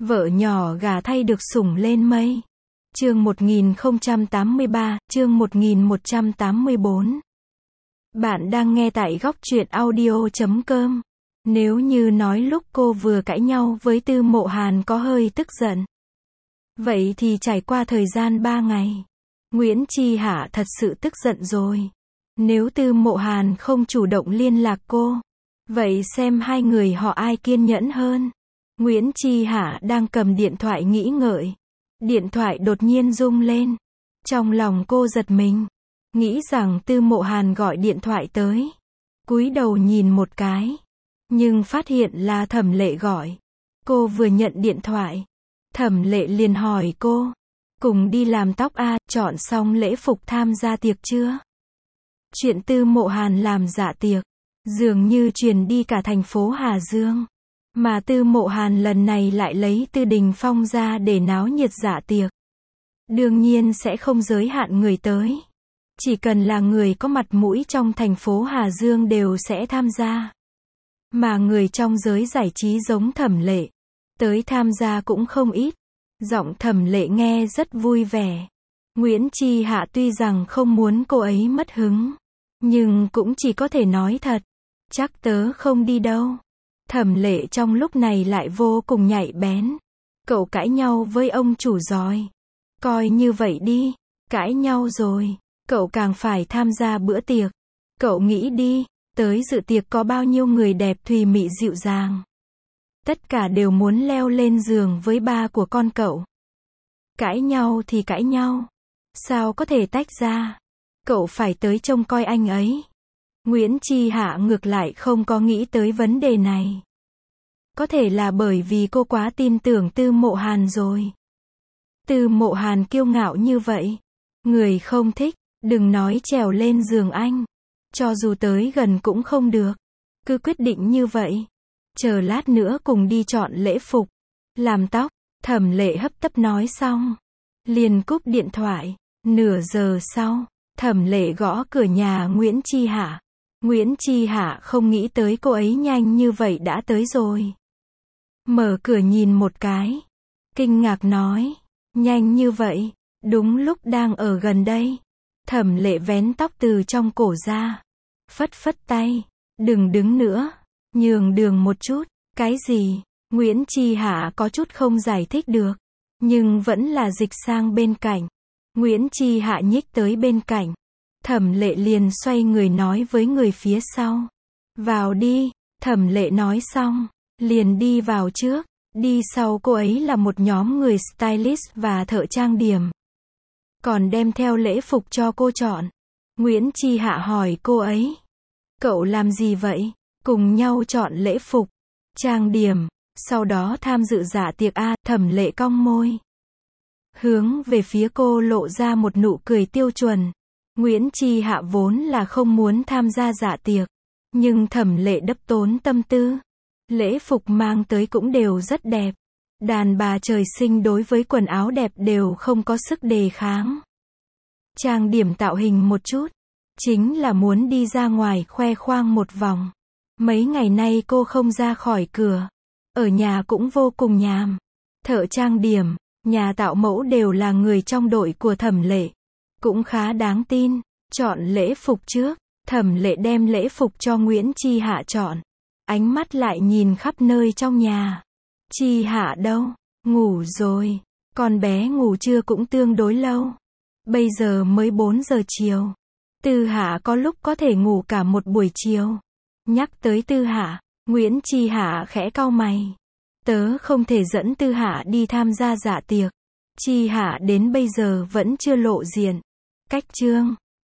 Vợ nhỏ gà thay được sủng lên mây. Chương 1083, chương 1184. Bạn đang nghe tại góc truyện audio.com. Nếu như nói lúc cô vừa cãi nhau với Tư Mộ Hàn có hơi tức giận, vậy thì trải qua thời gian 3 ngày, Nguyễn Chi Hạ thật sự tức giận rồi. Nếu Tư Mộ Hàn không chủ động liên lạc cô, vậy xem hai người họ ai kiên nhẫn hơn. Nguyễn Chi Hạ đang cầm điện thoại nghĩ ngợi. Điện thoại đột nhiên rung lên. Trong lòng cô giật mình, nghĩ rằng Tư Mộ Hàn gọi điện thoại tới. Cúi đầu nhìn một cái, nhưng phát hiện là Thẩm Lệ gọi. Cô vừa nhận điện thoại, Thẩm Lệ liền hỏi cô, cùng đi làm tóc à, chọn xong lễ phục tham gia tiệc chưa? Chuyện Tư Mộ Hàn làm dạ tiệc, dường như truyền đi cả thành phố Hà Dương. Mà Tư Mộ Hàn lần này lại lấy Tư Đình Phong ra để náo nhiệt dạ tiệc. Đương nhiên sẽ không giới hạn người tới. Chỉ cần là người có mặt mũi trong thành phố Hà Dương đều sẽ tham gia. Mà người trong giới giải trí giống Thẩm Lệ, tới tham gia cũng không ít. Giọng Thẩm Lệ nghe rất vui vẻ. Nguyễn Chi Hạ tuy rằng không muốn cô ấy mất hứng, nhưng cũng chỉ có thể nói thật. Chắc tớ không đi đâu. Thẩm Lệ trong lúc này lại vô cùng nhạy bén. Cậu cãi nhau với ông chủ rồi. Coi như vậy đi, cãi nhau rồi, cậu càng phải tham gia bữa tiệc. Cậu nghĩ đi, tới dự tiệc có bao nhiêu người đẹp thùy mị dịu dàng. Tất cả đều muốn leo lên giường với ba của con cậu. Cãi nhau thì cãi nhau, sao có thể tách ra? Cậu phải tới trông coi anh ấy. Nguyễn Chi Hạ ngược lại không có nghĩ tới vấn đề này. Có thể là bởi vì cô quá tin tưởng Tư Mộ Hàn rồi. Tư Mộ Hàn kiêu ngạo như vậy, người không thích, đừng nói trèo lên giường anh. Cho dù tới gần cũng không được. Cứ quyết định như vậy. Chờ lát nữa cùng đi chọn lễ phục, làm tóc. Thẩm Lệ hấp tấp nói xong, liền cúp điện thoại. Nửa giờ sau, Thẩm Lệ gõ cửa nhà Nguyễn Chi Hạ. Nguyễn Chi Hạ không nghĩ tới cô ấy nhanh như vậy đã tới rồi. Mở cửa nhìn một cái, kinh ngạc nói, nhanh như vậy, đúng lúc đang ở gần đây. Thẩm Lệ vén tóc từ trong cổ ra, phất phất tay, đừng đứng nữa, nhường đường một chút. Cái gì? Nguyễn Chi Hạ có chút không giải thích được, nhưng vẫn là dịch sang bên cạnh. Nguyễn Chi Hạ nhích tới bên cạnh. Thẩm Lệ liền xoay người nói với người phía sau. Vào đi. Thẩm Lệ nói xong, liền đi vào trước. Đi sau cô ấy là một nhóm người stylist và thợ trang điểm. Còn đem theo lễ phục cho cô chọn. Nguyễn Chi Hạ hỏi cô ấy, cậu làm gì vậy? Cùng nhau chọn lễ phục, trang điểm, sau đó tham dự dạ tiệc à? Thẩm Lệ cong môi, hướng về phía cô lộ ra một nụ cười tiêu chuẩn. Nguyễn Chi Hạ vốn là không muốn tham gia dạ tiệc, nhưng Thẩm Lệ đắp tốn tâm tư. Lễ phục mang tới cũng đều rất đẹp. Đàn bà trời sinh đối với quần áo đẹp đều không có sức đề kháng. Trang điểm tạo hình một chút, chính là muốn đi ra ngoài khoe khoang một vòng. Mấy ngày nay cô không ra khỏi cửa, ở nhà cũng vô cùng nhàm. Thợ trang điểm, nhà tạo mẫu đều là người trong đội của Thẩm Lệ, cũng khá đáng tin. Chọn lễ phục trước, Thẩm Lệ đem lễ phục cho Nguyễn Chi Hạ chọn. Ánh mắt lại nhìn khắp nơi trong nhà. Chi Hạ đâu? Ngủ rồi. Con bé ngủ trưa cũng tương đối lâu. Bây giờ mới 4 giờ chiều. Tư Hạ có lúc có thể ngủ cả một buổi chiều. Nhắc tới Tư Hạ, Nguyễn Chi Hạ khẽ cau mày. Tớ không thể dẫn Tư Hạ đi tham gia dạ tiệc. Chi Hạ đến bây giờ vẫn chưa lộ diện. Cách chương